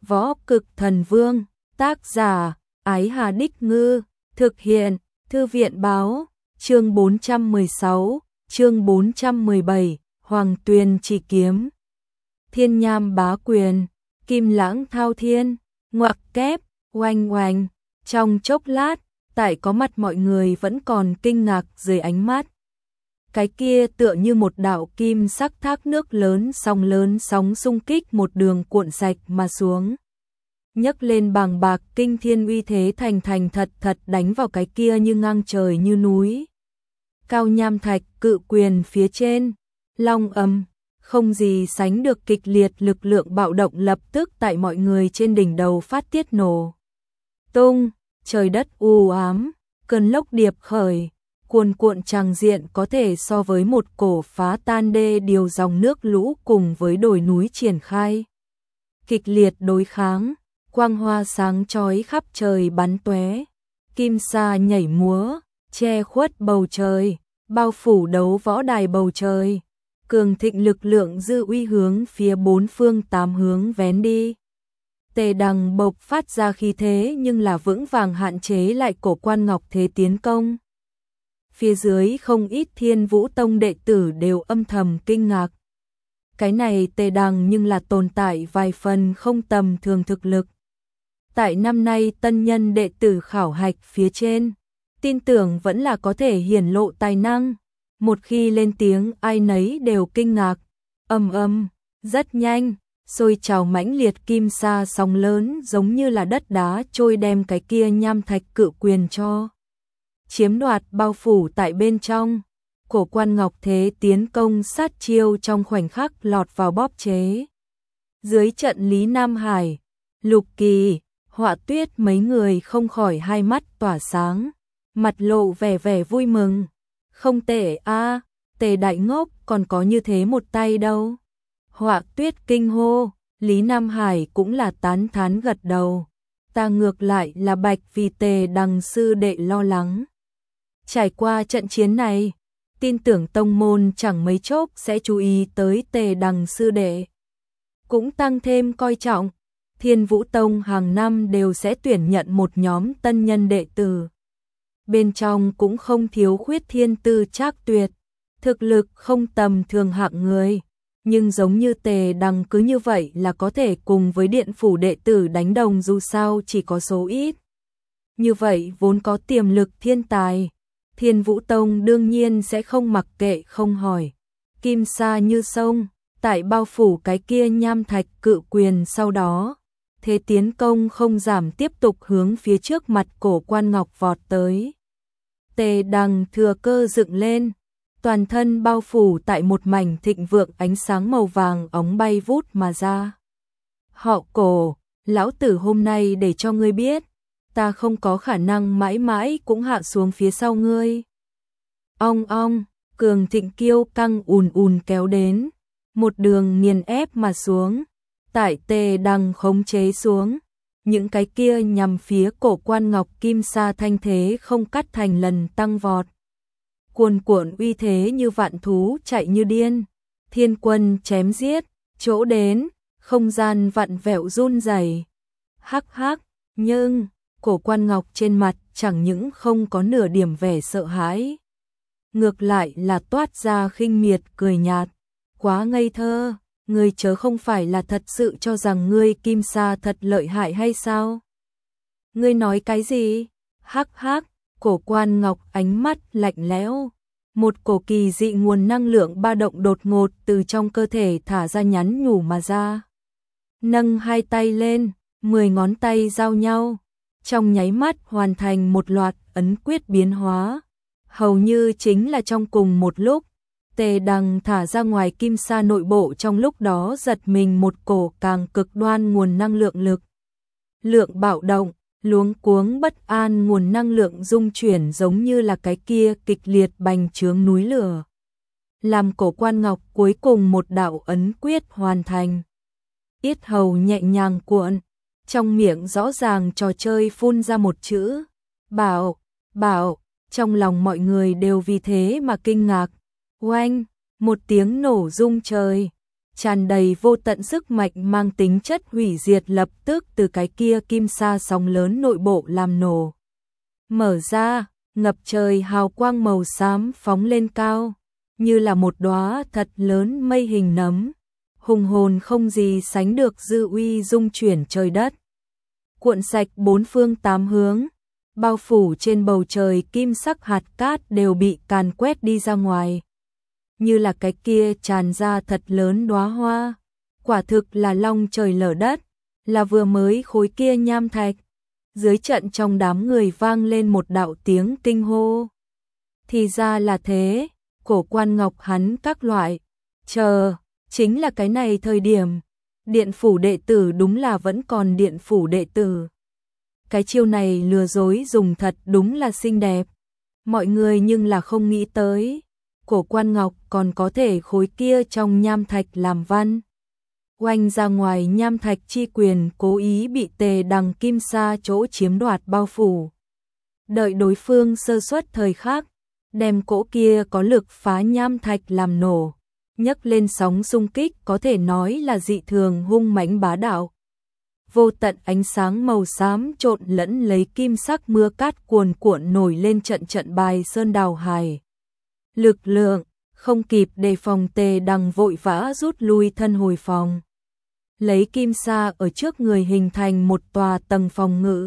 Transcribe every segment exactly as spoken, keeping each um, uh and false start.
Võ Cực Thần Vương, tác giả, Ái Hà Đích Ngư, thực hiện, Thư viện Báo, chương bốn trăm mười sáu, chương bốn trăm mười bảy, Hoàng Tuyền Chỉ Kiếm. Thiên Nham Bá Quyền, Kim Lãng Thao Thiên, ngoặc kép, oanh oanh, trong chốc lát, tại có mặt mọi người vẫn còn kinh ngạc dưới ánh mắt. Cái kia tựa như một đạo kim sắc thác nước lớn, sóng lớn sóng xung kích một đường cuộn sạch mà xuống. Nhấc lên bàng bạc kinh thiên uy thế thành thành thật thật đánh vào cái kia như ngang trời như núi. Cao nham thạch cự quyền phía trên, long âm, không gì sánh được kịch liệt lực lượng bạo động lập tức tại mọi người trên đỉnh đầu phát tiết nổ tung, trời đất u ám, cơn lốc điệp khởi, cuồn cuộn tràng diện có thể so với một cổ phá tan đê điều dòng nước lũ cùng với đồi núi triển khai. Kịch liệt đối kháng, quang hoa sáng chói khắp trời bắn tóe, kim sa nhảy múa, che khuất bầu trời, bao phủ đấu võ đài bầu trời. Cường thịnh lực lượng dư uy hướng phía bốn phương tám hướng vén đi. Tề Đằng bộc phát ra khí thế nhưng là vững vàng hạn chế lại Cổ Quan Ngọc thế tiến công. Phía dưới không ít Thiên Vũ Tông đệ tử đều âm thầm kinh ngạc. Cái này Tề Đằng nhưng là tồn tại vài phần không tầm thường thực lực. Tại năm nay tân nhân đệ tử khảo hạch phía trên, tin tưởng vẫn là có thể hiển lộ tài năng. Một khi lên tiếng ai nấy đều kinh ngạc, ầm ầm, rất nhanh, sôi trào mãnh liệt kim sa sóng lớn giống như là đất đá trôi đem cái kia nham thạch cự quyền cho chiếm đoạt bao phủ tại bên trong. Cổ Quan Ngọc thế tiến công sát chiêu trong khoảnh khắc lọt vào bóp chế. Dưới trận Lý Nam Hải, Lục Kỳ, Họa Tuyết mấy người không khỏi hai mắt tỏa sáng, mặt lộ vẻ vẻ vui mừng. Không tệ a, à, Tề đại ngốc còn có như thế một tay đâu. Họa Tuyết kinh hô, Lý Nam Hải cũng là tán thán gật đầu. Ta ngược lại là bạch vì Tề Đằng sư đệ lo lắng. Trải qua trận chiến này, tin tưởng tông môn chẳng mấy chốc sẽ chú ý tới Tề Đằng sư đệ. Cũng tăng thêm coi trọng, Thiên Vũ Tông hàng năm đều sẽ tuyển nhận một nhóm tân nhân đệ tử. Bên trong cũng không thiếu khuyết thiên tư trác tuyệt, thực lực không tầm thường hạng người, nhưng giống như Tề Đằng cứ như vậy là có thể cùng với điện phủ đệ tử đánh đồng, dù sao chỉ có số ít. Như vậy vốn có tiềm lực thiên tài, Thiên Vũ Tông đương nhiên sẽ không mặc kệ không hỏi. Kim sa như sông, tại bao phủ cái kia nham thạch cự quyền sau đó, thế tiến công không giảm tiếp tục hướng phía trước mặt Cổ Quan Ngọc vọt tới. Tề Đằng thừa cơ dựng lên, toàn thân bao phủ tại một mảnh thịnh vượng ánh sáng màu vàng óng bay vút mà ra. Họ Cổ, lão tử hôm nay để cho ngươi biết, ta không có khả năng mãi mãi cũng hạ xuống phía sau ngươi. Ong ong, cường thịnh kiêu căng ùn ùn kéo đến, một đường nghiền ép mà xuống, tại Tề Đằng khống chế xuống. Những cái kia nhằm phía Cổ Quan Ngọc kim sa thanh thế không cắt thành lần tăng vọt. Cuồn cuộn uy thế như vạn thú chạy như điên, thiên quân chém giết, chỗ đến, không gian vặn vẹo run rẩy. Hắc hắc, nhưng Cổ Quan Ngọc trên mặt chẳng những không có nửa điểm vẻ sợ hãi, ngược lại là toát ra khinh miệt cười nhạt. Quá ngây thơ, ngươi chớ không phải là thật sự cho rằng ngươi kim sa thật lợi hại hay sao? Ngươi nói cái gì? Hắc hắc, Cổ Quan Ngọc ánh mắt lạnh lẽo, một cổ kỳ dị nguồn năng lượng ba động đột ngột từ trong cơ thể thả ra nhắn nhủ mà ra. Nâng hai tay lên, mười ngón tay giao nhau, trong nháy mắt hoàn thành một loạt ấn quyết biến hóa, hầu như chính là trong cùng một lúc. Tề Đằng thả ra ngoài kim sa nội bộ trong lúc đó giật mình một cổ càng cực đoan nguồn năng lượng lực. Lượng bạo động, luống cuống bất an nguồn năng lượng dung chuyển giống như là cái kia kịch liệt bành trướng núi lửa. Làm Cổ Quan Ngọc cuối cùng một đạo ấn quyết hoàn thành. Yết hầu nhẹ nhàng cuộn, trong miệng rõ ràng trò chơi phun ra một chữ. Bảo, bảo, trong lòng mọi người đều vì thế mà kinh ngạc. Oanh, một tiếng nổ rung trời, tràn đầy vô tận sức mạnh mang tính chất hủy diệt lập tức từ cái kia kim sa sóng lớn nội bộ làm nổ. Mở ra, ngập trời hào quang màu xám phóng lên cao, như là một đóa thật lớn mây hình nấm, hùng hồn không gì sánh được dư uy dung chuyển trời đất. Cuộn sạch bốn phương tám hướng, bao phủ trên bầu trời kim sắc hạt cát đều bị càn quét đi ra ngoài. Như là cái kia tràn ra thật lớn đóa hoa, quả thực là long trời lở đất, là vừa mới khối kia nham thạch. Dưới trận trong đám người vang lên một đạo tiếng kinh hô. Thì ra là thế, Cổ Quan Ngọc hắn các loại, chờ, chính là cái này thời điểm. Điện phủ đệ tử đúng là vẫn còn điện phủ đệ tử. Cái chiêu này lừa dối dùng thật đúng là xinh đẹp. Mọi người nhưng là không nghĩ tới, Cổ Quan Ngọc còn có thể khối kia trong nham thạch làm văn. Oanh ra ngoài nham thạch chi quyền cố ý bị Tề Đằng kim sa chỗ chiếm đoạt bao phủ. Đợi đối phương sơ suất thời khắc, đem cỗ kia có lực phá nham thạch làm nổ, nhấc lên sóng xung kích có thể nói là dị thường hung mãnh bá đạo. Vô tận ánh sáng màu xám trộn lẫn lấy kim sắc mưa cát cuồn cuộn nổi lên trận trận bài sơn đào hải. Lực lượng, không kịp đề phòng Tề Đằng vội vã rút lui thân hồi phòng. Lấy kim sa ở trước người hình thành một tòa tầng phòng ngự.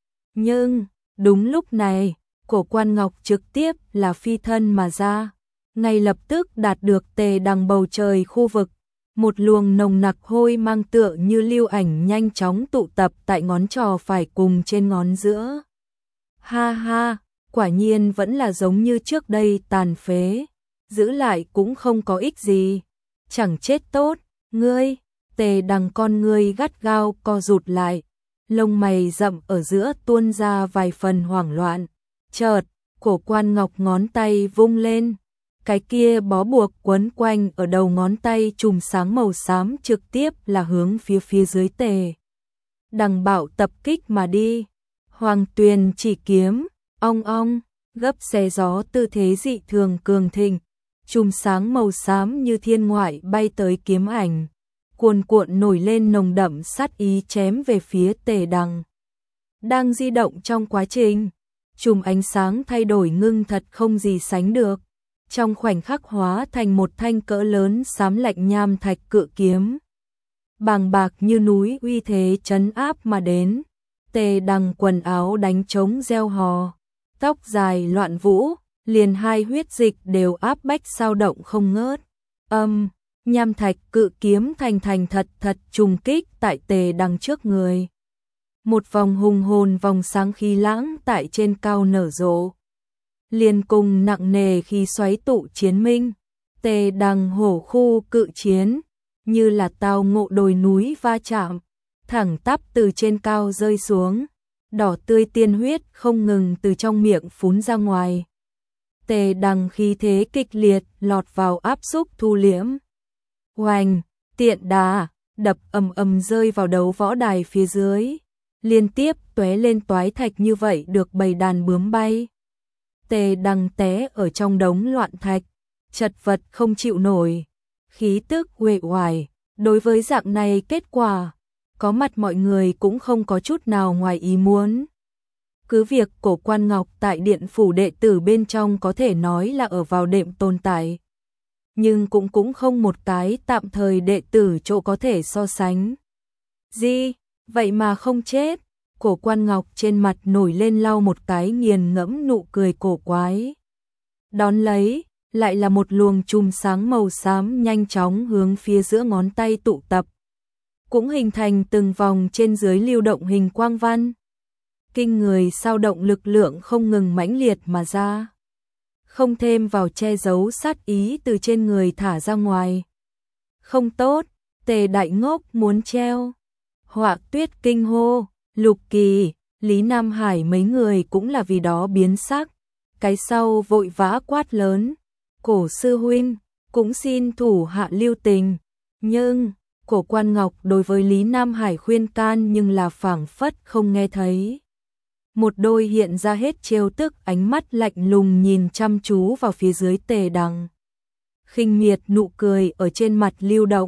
Nhưng, đúng lúc này, Cổ Quan Ngọc trực tiếp là phi thân mà ra. Ngay lập tức đạt được Tề Đằng bầu trời khu vực. Một luồng nồng nặc hôi mang tựa như lưu ảnh nhanh chóng tụ tập tại ngón trò phải cùng trên ngón giữa. Ha ha, quả nhiên vẫn là giống như trước đây tàn phế. Giữ lại cũng không có ích gì. Chẳng chết tốt, ngươi. Tề Đằng con ngươi gắt gao co rụt lại, lông mày rậm ở giữa tuôn ra vài phần hoảng loạn. Chợt, Cổ Quan Ngọc ngón tay vung lên, cái kia bó buộc quấn quanh ở đầu ngón tay chùm sáng màu xám trực tiếp là hướng phía phía dưới Tề Đằng bạo tập kích mà đi. Hoàng Tuyền chỉ kiếm, ong ong, gấp xé gió tư thế dị thường cường thịnh, chùm sáng màu xám như thiên ngoại bay tới kiếm ảnh. Cuồn cuộn nổi lên nồng đậm sát ý chém về phía Tề Đằng. Đang di động trong quá trình, chùm ánh sáng thay đổi ngưng thật không gì sánh được. Trong khoảnh khắc hóa thành một thanh cỡ lớn xám lạnh nham thạch cự kiếm. Bàng bạc như núi uy thế trấn áp mà đến. Tề Đằng quần áo đánh trống reo hò, tóc dài loạn vũ, liền hai huyết dịch đều áp bách sao động không ngớt. Âm um, nham thạch cự kiếm thành thành thật thật trùng kích tại Tề Đằng trước người. Một vòng hùng hồn vòng sáng khí lãng tại trên cao nở rộ. Liền cùng nặng nề khi xoáy tụ chiến minh. Tề Đằng hổ khu cự chiến, như là tao ngộ đồi núi va chạm, thẳng tắp từ trên cao rơi xuống. Đỏ tươi tiên huyết không ngừng từ trong miệng phún ra ngoài. Tề Đằng khí thế kịch liệt lọt vào áp xúc thu liễm. Oanh, tiện đà, đập ầm ầm rơi vào đấu võ đài phía dưới. Liên tiếp tóe lên toái thạch như vậy được bầy đàn bướm bay. Tề Đằng té ở trong đống loạn thạch, chật vật không chịu nổi. Khí tức uể oải, đối với dạng này kết quả, có mặt mọi người cũng không có chút nào ngoài ý muốn. Cứ việc Cổ Quan Ngọc tại điện phủ đệ tử bên trong có thể nói là ở vào đệm tồn tại, nhưng cũng cũng không một cái tạm thời đệ tử chỗ có thể so sánh. Gì, vậy mà không chết? Cổ Quan Ngọc trên mặt nổi lên lau một cái nghiền ngẫm nụ cười cổ quái. Đón lấy, lại là một luồng chùm sáng màu xám nhanh chóng hướng phía giữa ngón tay tụ tập. Cũng hình thành từng vòng trên dưới lưu động hình quang văn. Kinh người sao động lực lượng không ngừng mãnh liệt mà ra. Không thêm vào che giấu sát ý từ trên người thả ra ngoài. Không tốt, Tề Đại Ngốc muốn treo. Họa Tuyết kinh hô, Lục Kỳ, Lý Nam Hải mấy người cũng là vì đó biến sắc. Cái sau vội vã quát lớn, Cổ sư huynh, cũng xin thủ hạ lưu tình. Nhưng, Cổ Quan Ngọc đối với Lý Nam Hải khuyên can nhưng là phảng phất không nghe thấy. Một đôi hiện ra hết trêu tức ánh mắt lạnh lùng nhìn chăm chú vào phía dưới Tề Đằng. Khinh miệt nụ cười ở trên mặt lưu động,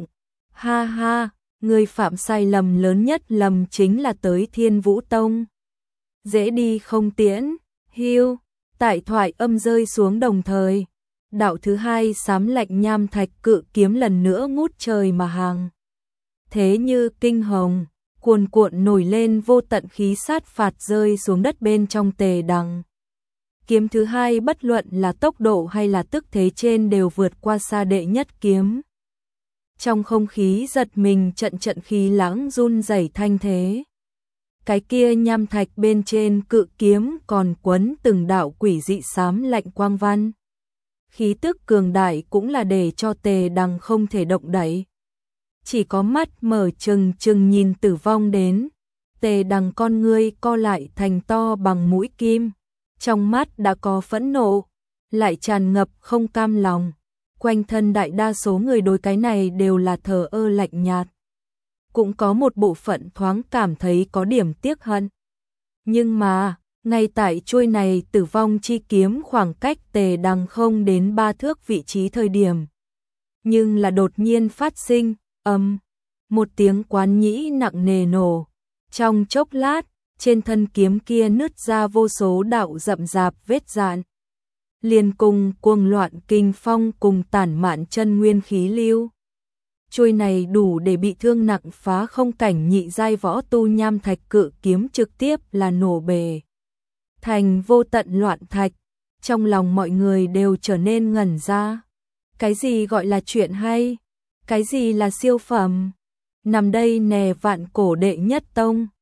Ha ha, người phạm sai lầm lớn nhất lầm chính là tới Thiên Vũ Tông. Dễ đi không tiễn, hiu, tại thoại âm rơi xuống đồng thời. Đạo thứ hai xám lạnh nham thạch cự kiếm lần nữa ngút trời mà hàng. Thế như kinh hồng, cuồn cuộn nổi lên vô tận khí sát phạt rơi xuống đất bên trong Tề Đằng. Kiếm thứ hai bất luận là tốc độ hay là tức thế trên đều vượt qua xa đệ nhất kiếm. Trong không khí giật mình trận trận khí lãng run rẩy thanh thế. Cái kia nham thạch bên trên cự kiếm còn quấn từng đạo quỷ dị xám lạnh quang văn. Khí tức cường đại cũng là để cho Tề Đằng không thể động đậy. Chỉ có mắt mở trừng trừng nhìn tử vong đến. Tề Đằng con ngươi co lại thành to bằng mũi kim. Trong mắt đã có phẫn nộ, lại tràn ngập không cam lòng. Quanh thân đại đa số người đối cái này đều là thờ ơ lạnh nhạt. Cũng có một bộ phận thoáng cảm thấy có điểm tiếc hận. Nhưng mà, ngay tại chuôi này tử vong chi kiếm khoảng cách Tề Đằng không đến ba thước vị trí thời điểm. Nhưng là đột nhiên phát sinh, âm, một tiếng quán nhĩ nặng nề nổ. Trong chốc lát, trên thân kiếm kia nứt ra vô số đạo rậm rạp vết dạn. Liền cùng cuồng loạn kinh phong cùng tản mạn chân nguyên khí lưu. Chuôi này đủ để bị thương nặng phá không cảnh nhị giai võ tu nham thạch cự kiếm trực tiếp là nổ bề. Thành vô tận loạn thạch, trong lòng mọi người đều trở nên ngẩn ra. Cái gì gọi là chuyện hay? Cái gì là siêu phẩm? Nằm đây nè vạn cổ đệ nhất tông.